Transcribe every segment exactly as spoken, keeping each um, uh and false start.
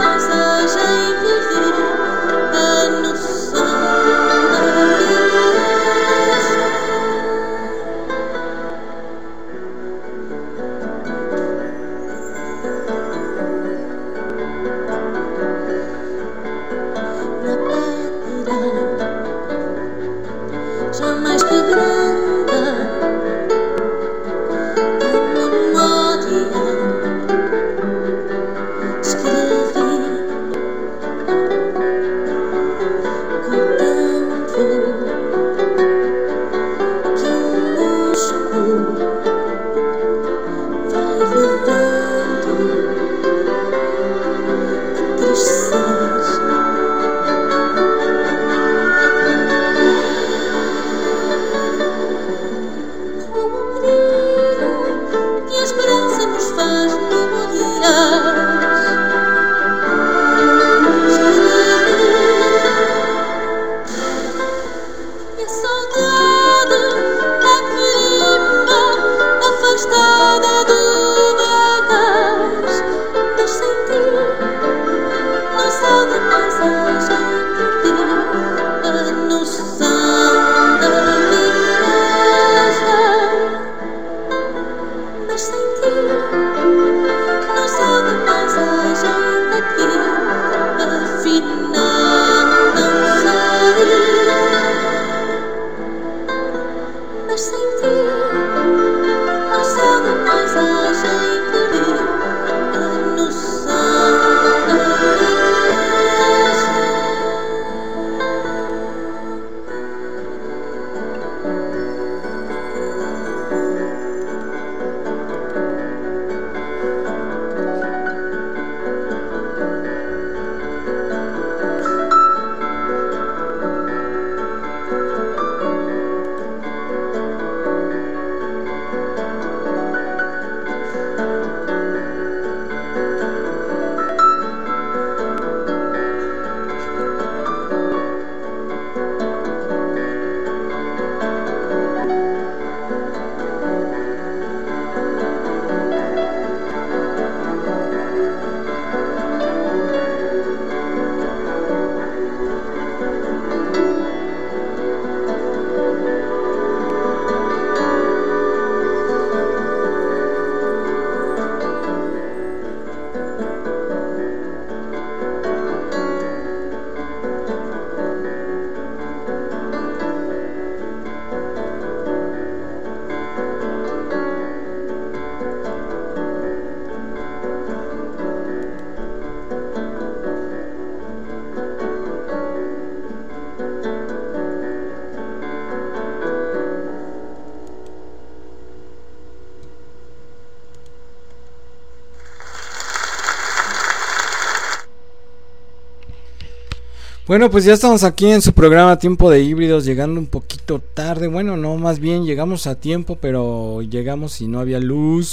Bueno, pues ya estamos aquí en su programa Tiempo de Híbridos, llegando un poquito tarde. Bueno, no, más bien llegamos a tiempo, pero llegamos y no había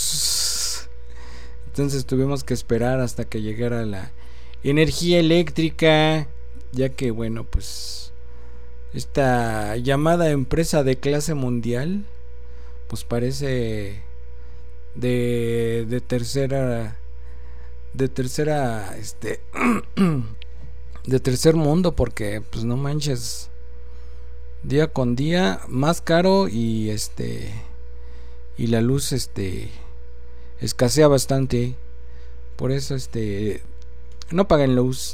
luz. Entonces tuvimos que esperar hasta que llegara la energía eléctrica, ya que, bueno, pues esta llamada empresa de clase mundial, pues parece de, de tercera, de tercera, este... de tercer mundo, porque pues no manches, día con día más caro y este y la luz este escasea bastante. Por eso este no paguen luz.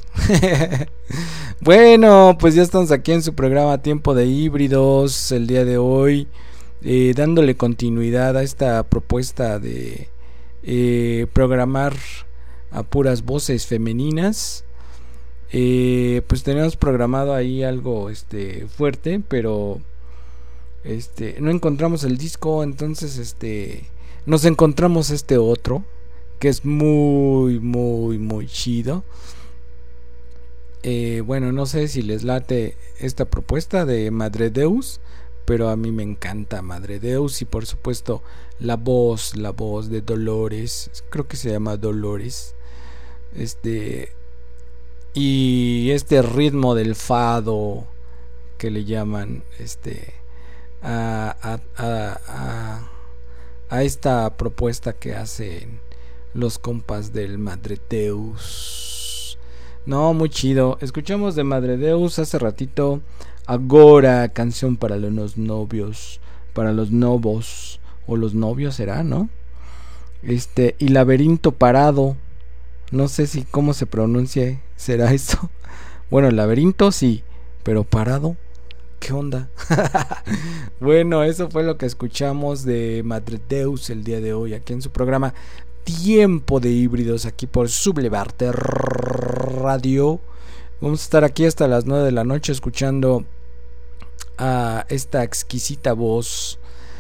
Bueno, pues ya estamos aquí en su programa Tiempo de Híbridos el día de hoy, eh, dándole continuidad a esta propuesta de eh, programar a puras voces femeninas. Eh, pues tenemos programado ahí algo este fuerte, pero este no encontramos el disco, entonces este nos encontramos este otro que es muy muy muy chido. Eh, bueno, no sé si les late esta propuesta de Madre Deus, pero a mí me encanta Madre Deus y por supuesto la voz, la voz de Dolores, creo que se llama Dolores, este y este ritmo del fado que le llaman este a, a, a, a, a esta propuesta que hacen los compas del Madre Deus. No, muy chido. Escuchamos de Madre Deus hace ratito. Agora, canción para los novios. Para los novos. O los novios será, ¿no? Este, y Laberinto Parado. No sé si cómo se pronuncia. ¿Será eso? Bueno, Laberinto sí. Pero Parado, ¿qué onda? Bueno, eso fue lo que escuchamos de Madre Deus el día de hoy. Aquí en su programa Tiempo de Híbridos. Aquí por Sublevarte Radio. Vamos a estar aquí hasta las nueve de la noche escuchando a esta exquisita voz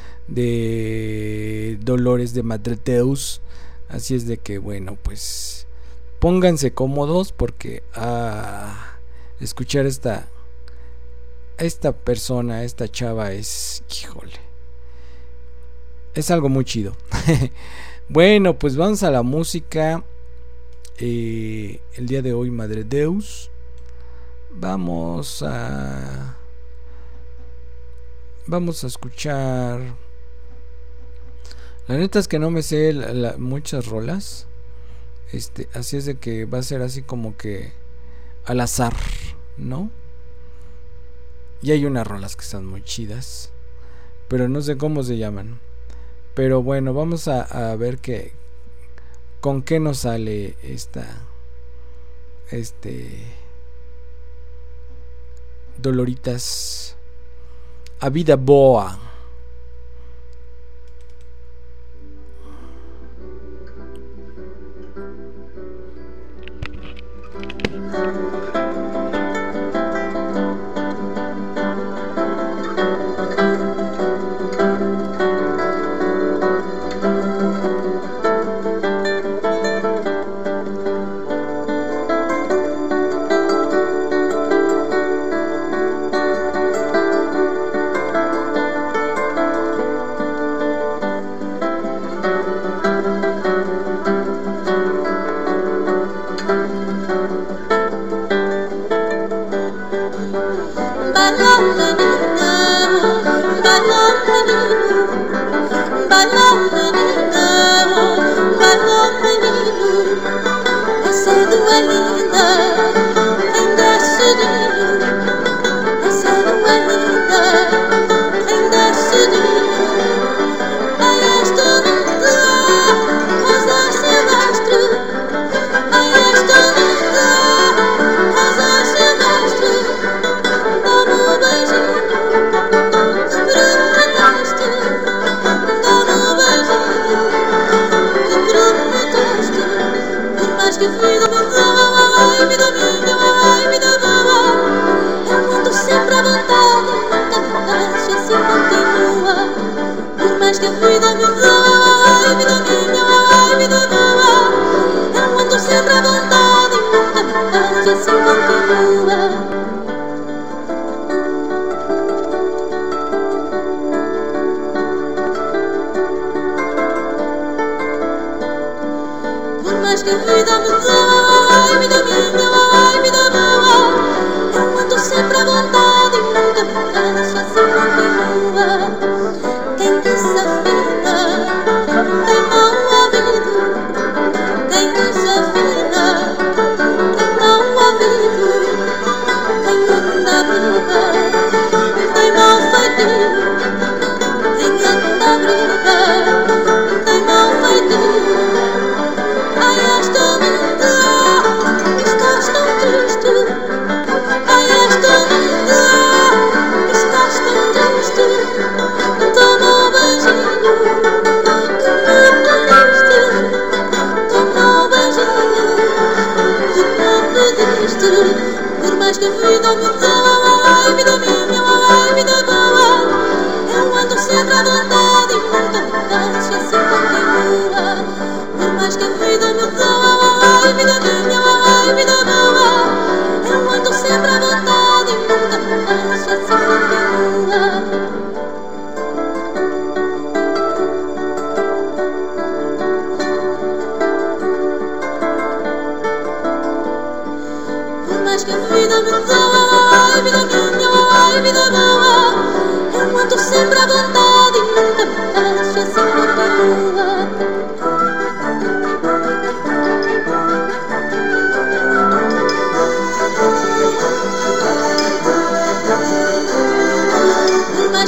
de Dolores de Madre Deus. Así es de que, bueno, pues pónganse cómodos porque a escuchar esta esta persona, esta chava es, híjole, es algo muy chido. Bueno, pues vamos a la música. Eh, el día de hoy Madre Deus. Vamos a Vamos a escuchar. La neta es que no me sé la, la, muchas rolas. Este, así es de que va a ser así como que al azar, ¿no? Y hay unas rolas que están muy chidas, pero no sé cómo se llaman. Pero bueno, vamos a, a ver qué, con qué nos sale esta, este, Doloritas, a vida boa.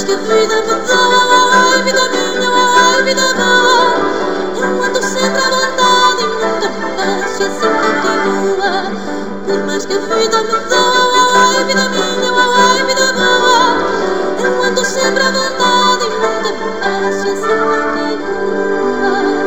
que a vida me dá, ai, vida minha, ai, vida boa. Eu ando sempre à vontade e nunca me fecho, e assim continua. Por mais que a vida me dá, ai, vida minha, ai, vida boa. Eu ando sempre à vontade e nunca me fecho, e assim continua.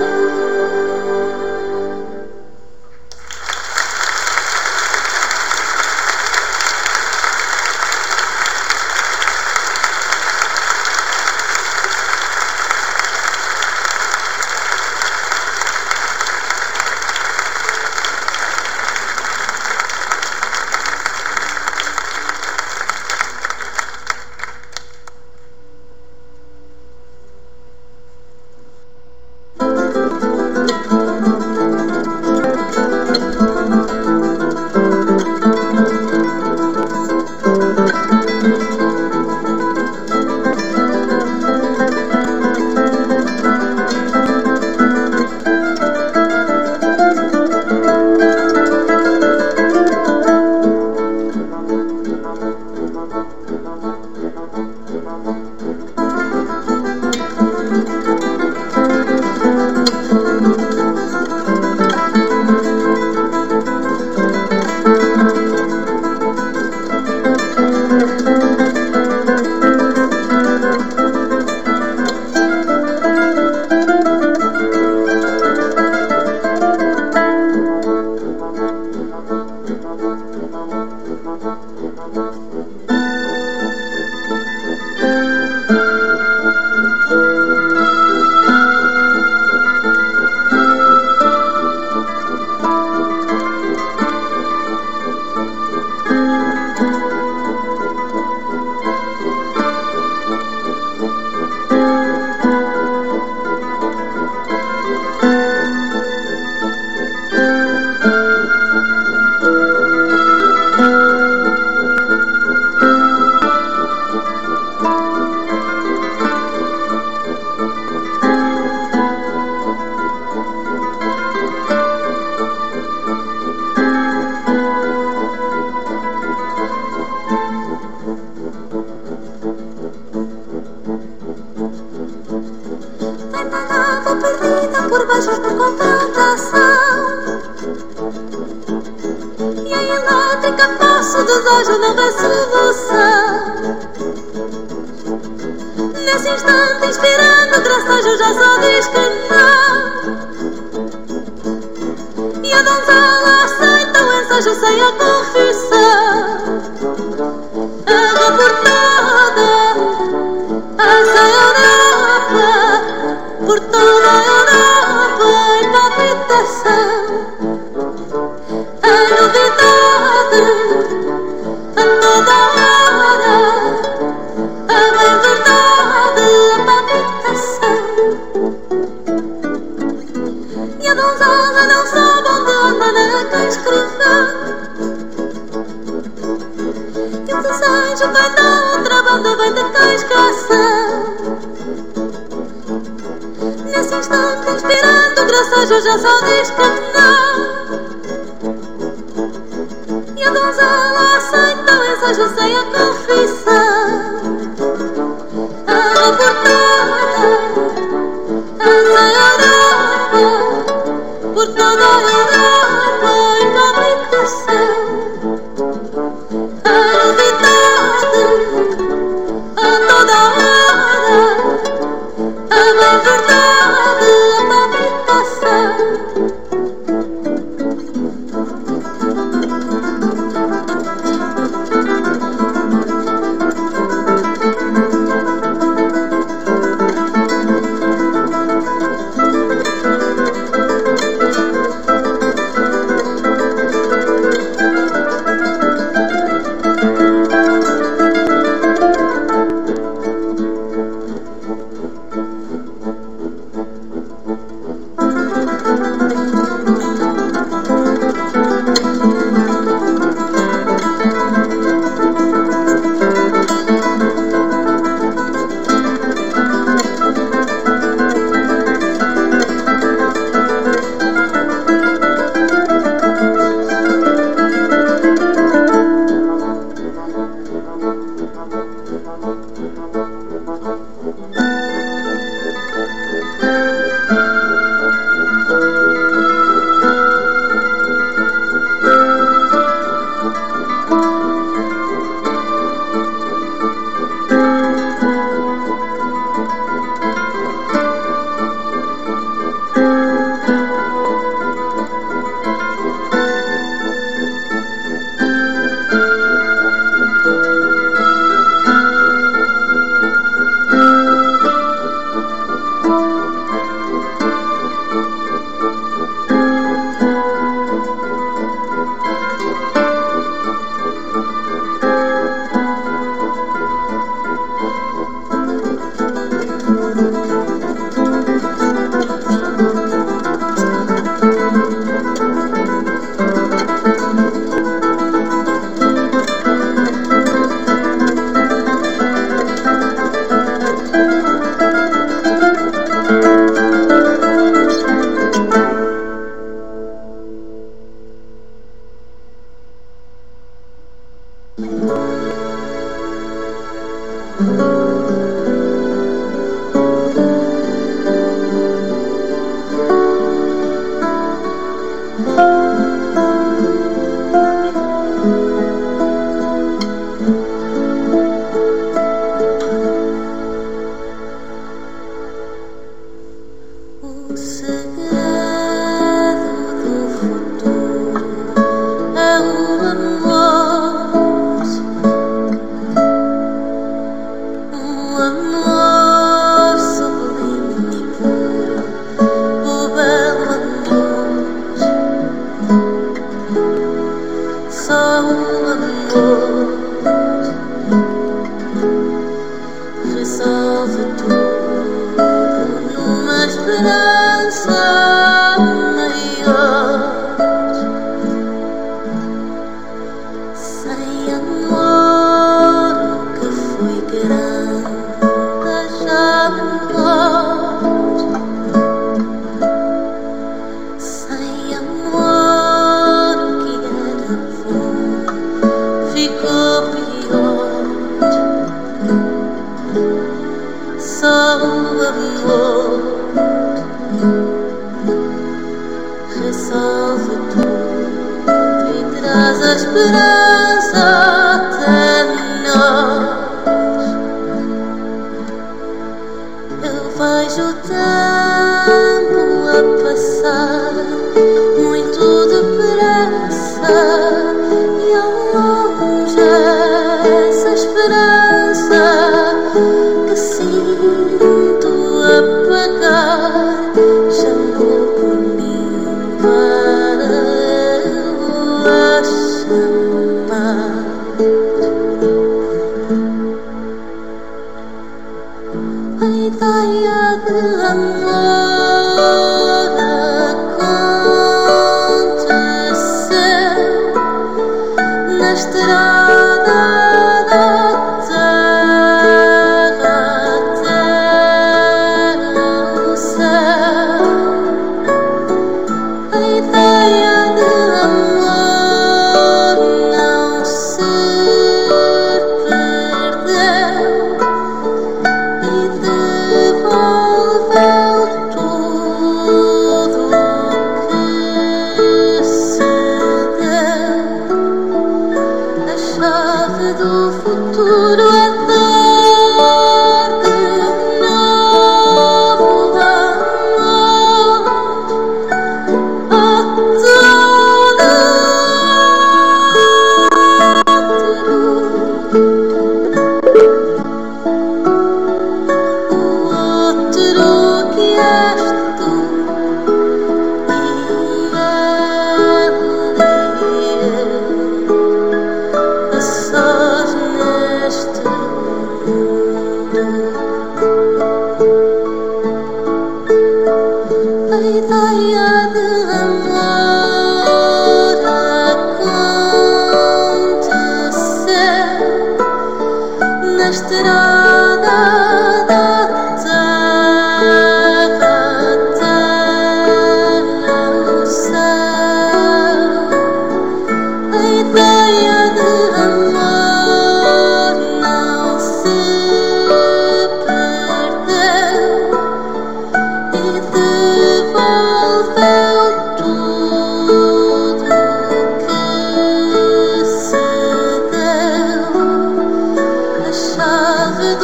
Chave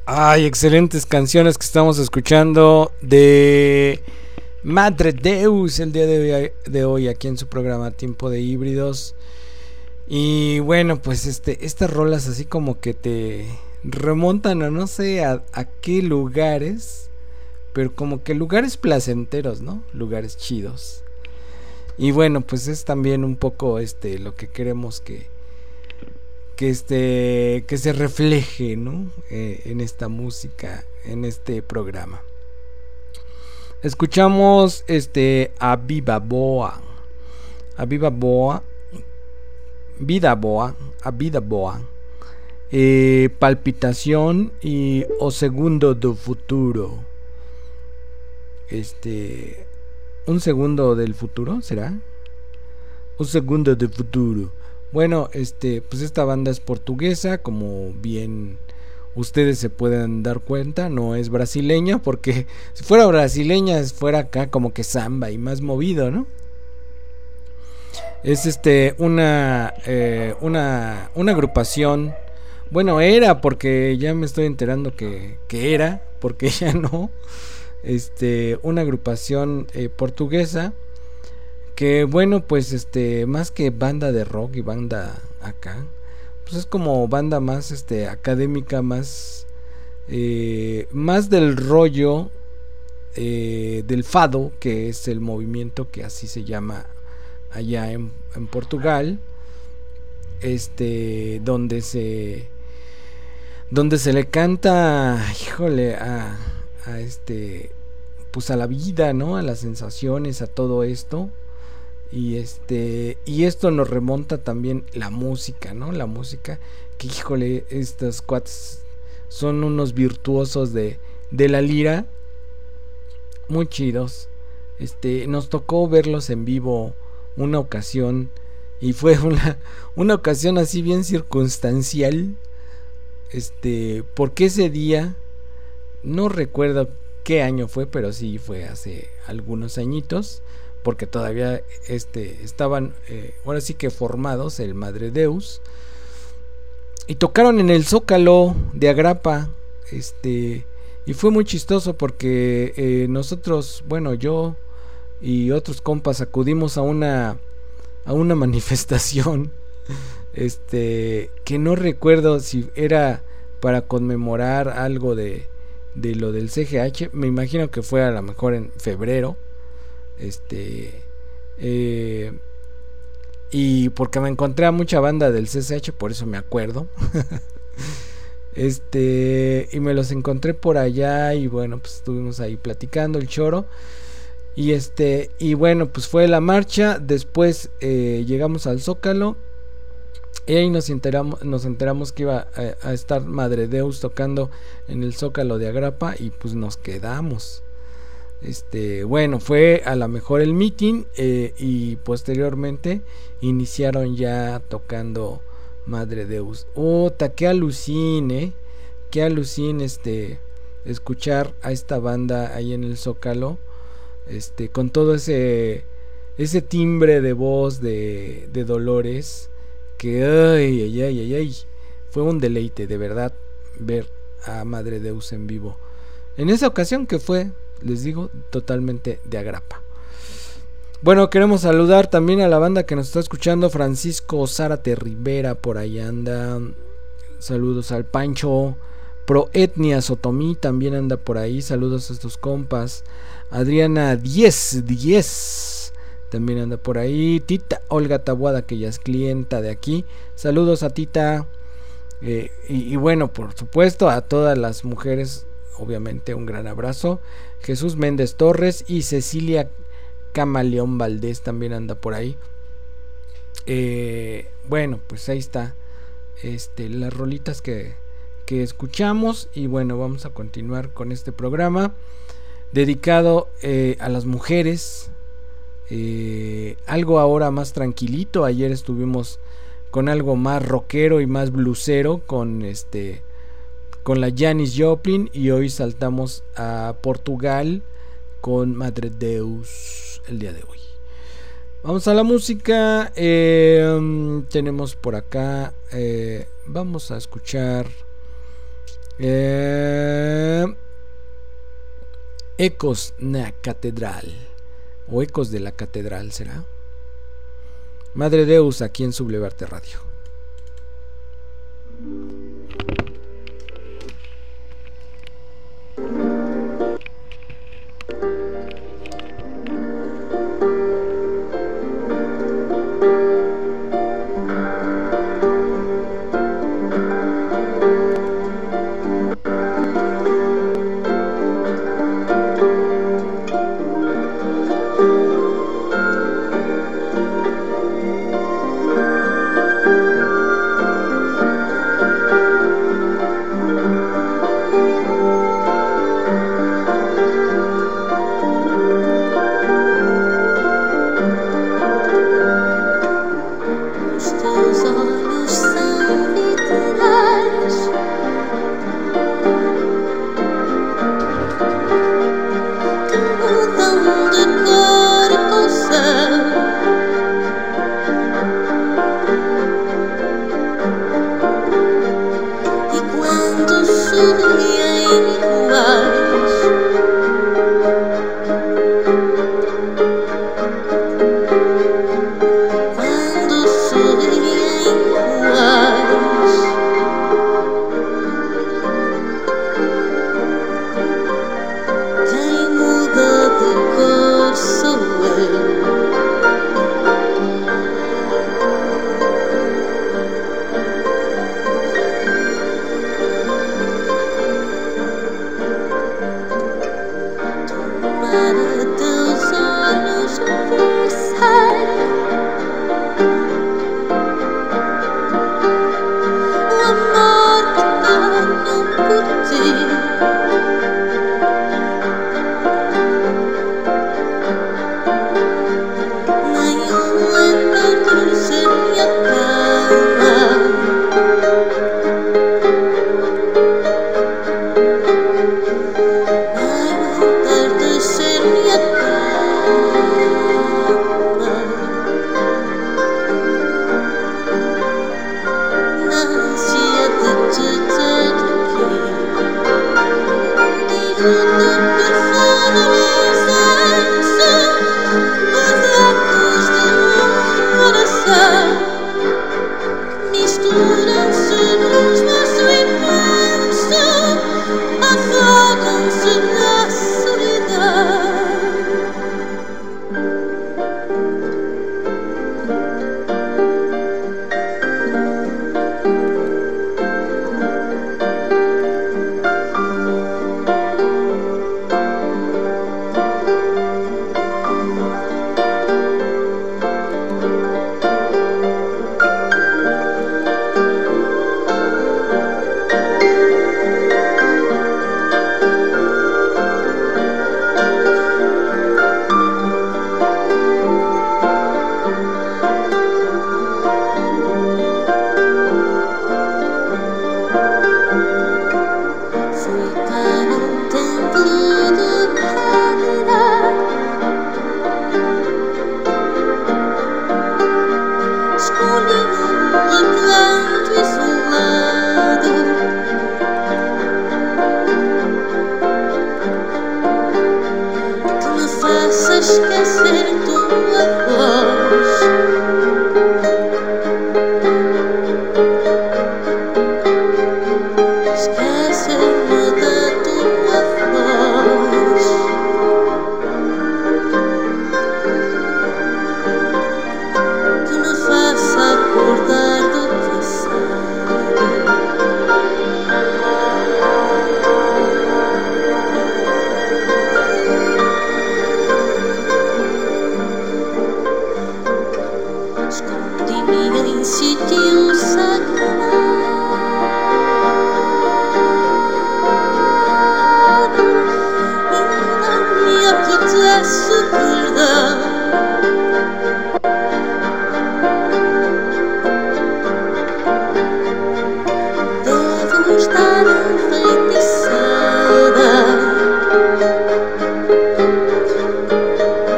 Ay, excelentes canciones que estamos escuchando de Madre Deus el día de hoy, de hoy aquí en su programa Tiempo de Híbridos. Y bueno, pues este estas rolas así como que te remontan a no sé a, a qué lugares, pero como que lugares placenteros, ¿no? Lugares chidos. Y bueno, pues es también un poco este lo que queremos que que este que se refleje, ¿no? Eh, en esta música, en este programa. Escuchamos este a Viva Boa, a Viva Boa, Vida Boa, a Vida Boa, eh, Palpitación y O Segundo do Futuro. Este, un segundo del futuro, ¿será? Un segundo del futuro. Bueno, este, pues esta banda es portuguesa, como bien ustedes se pueden dar cuenta, no es brasileña, porque si fuera brasileña fuera acá como que samba y más movido, ¿no? Es este una eh, una una agrupación, bueno, era, porque ya me estoy enterando que, que era, porque ya no, este, una agrupación eh, portuguesa. Que bueno, pues este, más que banda de rock y banda acá, pues es como banda más este académica, más eh, más del rollo eh, del fado, que es el movimiento que así se llama allá en, en Portugal, este, donde se donde se le canta, híjole, a, a este, pues a la vida, ¿no? A las sensaciones, a todo esto. Y este y esto nos remonta también la música, ¿no? La música que, híjole, estos cuates son unos virtuosos de, de la lira, muy chidos. Este, nos tocó verlos en vivo una ocasión y fue una una ocasión así bien circunstancial. Este, porque ese día no recuerdo qué año fue, pero sí fue hace algunos añitos. Porque todavía este estaban eh, ahora sí que formados el Madre Deus, y tocaron en el Zócalo de Agrapa, este, y fue muy chistoso porque eh, nosotros, bueno, yo y otros compas acudimos a una a una manifestación, este, que no recuerdo si era para conmemorar algo de de lo del C G H, me imagino que fue a lo mejor en febrero. Este eh, y porque me encontré a mucha banda del C C H, por eso me acuerdo. Este, y me los encontré por allá y bueno, pues estuvimos ahí platicando el choro. Y este, y bueno, pues fue la marcha. Después eh, llegamos al Zócalo y ahí nos enteramos, nos enteramos que iba a, a estar Madre Deus tocando en el Zócalo de Agrapa, y pues nos quedamos. Este, bueno, fue a lo mejor el meeting eh, y posteriormente iniciaron ya tocando Madre Deus. Ota, qué alucine, qué alucine este escuchar a esta banda ahí en el Zócalo, este, con todo ese ese timbre de voz de, de Dolores, que ay, ay, ay, ay, ay, fue un deleite de verdad ver a Madre Deus en vivo. En esa ocasión que fue, les digo, totalmente de Agrapa. Bueno, queremos saludar también a la banda que nos está escuchando. Francisco Zárate Rivera, por ahí anda. Saludos al Pancho. Proetnia Sotomí también anda por ahí. Saludos a estos compas. Adriana diez diez también anda por ahí. Tita Olga Tabuada, que ya es clienta de aquí. Saludos a Tita. Eh, y, y bueno, por supuesto, a todas las mujeres, obviamente un gran abrazo. Jesús Méndez Torres y Cecilia Camaleón Valdés también anda por ahí. Eh, bueno, pues ahí está, este, las rolitas que, que escuchamos. Y bueno, vamos a continuar con este programa dedicado eh, a las mujeres. Eh, algo ahora más tranquilito. Ayer estuvimos con algo más rockero y más blusero con este con la Janis Joplin, y hoy saltamos a Portugal con Madre Deus el día de hoy. Vamos a la música. Eh, tenemos por acá, eh, vamos a escuchar Eh, Ecos na Catedral. O Ecos de la Catedral será. Madre Deus aquí en Sublevarte Radio.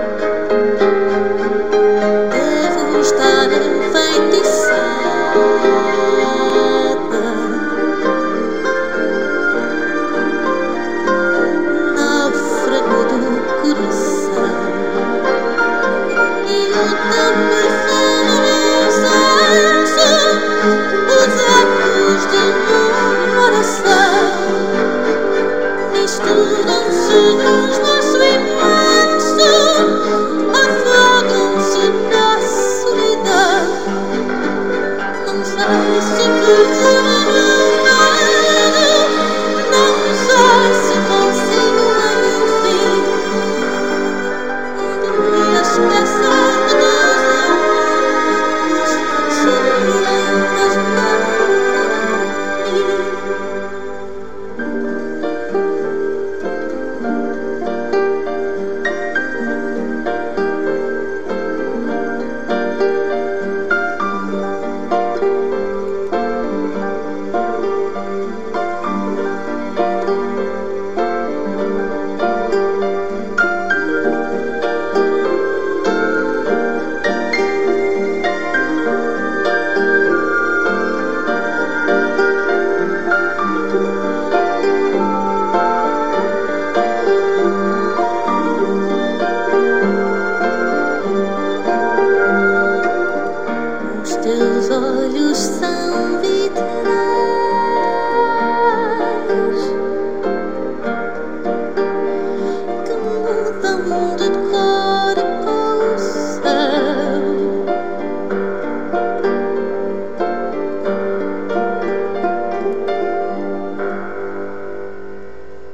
Devo estar enfeitiçada.